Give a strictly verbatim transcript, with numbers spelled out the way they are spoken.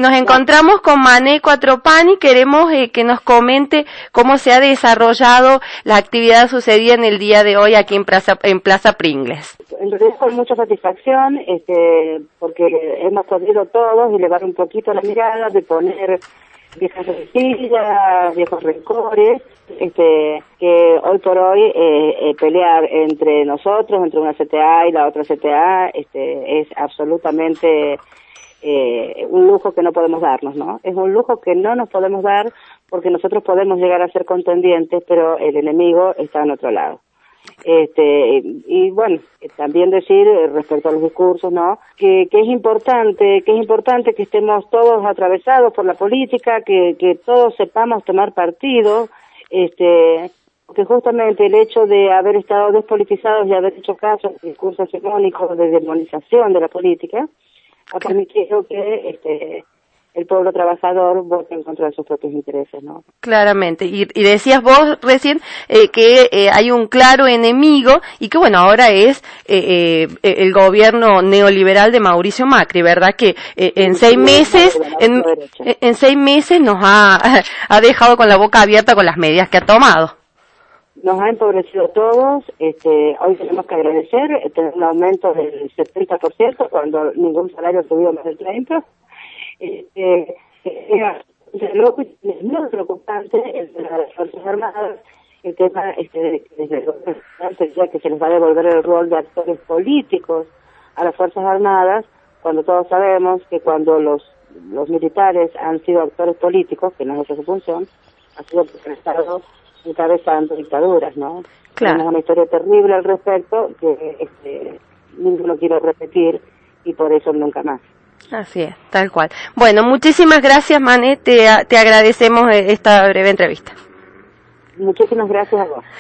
nos encontramos con Mané Cuatropani, queremos eh, que nos comente cómo se ha desarrollado la actividad sucedida en el día de hoy aquí en Plaza, en Plaza Pringles. En realidad con mucha satisfacción, este, porque hemos podido todos elevar un poquito la mirada, de poner viejas rencillas, viejos rencores, este, que hoy por hoy eh, eh, pelear entre nosotros, entre una C T A y la otra C T A, este, es absolutamente eh, un lujo que no podemos darnos, ¿no? Es un lujo que no nos podemos dar porque nosotros podemos llegar a ser contendientes, pero el enemigo está en otro lado. Este, y bueno, también decir respecto a los discursos, ¿no? Que, que es importante, que es importante que estemos todos atravesados por la política, que, que todos sepamos tomar partido, este, que justamente el hecho de haber estado despolitizados y haber hecho caso a discursos hegemónicos de demonización de la política, ha permitido que, este, el pueblo trabajador vote en contra de sus propios intereses, ¿no? Claramente, y, y decías vos recién eh, que eh, hay un claro enemigo y que bueno, ahora es eh, eh, el gobierno neoliberal de Mauricio Macri, ¿verdad? Que eh, en seis meses, en, en seis meses nos ha, ha dejado con la boca abierta con las medidas que ha tomado. Nos ha empobrecido a todos, este, hoy tenemos que agradecer eh, tener un aumento del setenta por ciento cuando ningún salario ha subido más del treinta por ciento. Este, es muy preocupante el de las Fuerzas Armadas, el tema este, de, desde el gobierno ya que se les va a devolver el rol de actores políticos a las Fuerzas Armadas, cuando todos sabemos que cuando los los militares han sido actores políticos, que no es esa su función, ha sido porque han estado encabezando dictaduras, ¿no? Claro. Tenemos una historia terrible al respecto que este, ninguno quiere repetir y por eso nunca más. Así es, tal cual. Bueno, muchísimas gracias, Mané, te, te agradecemos esta breve entrevista. Muchísimas gracias a vos.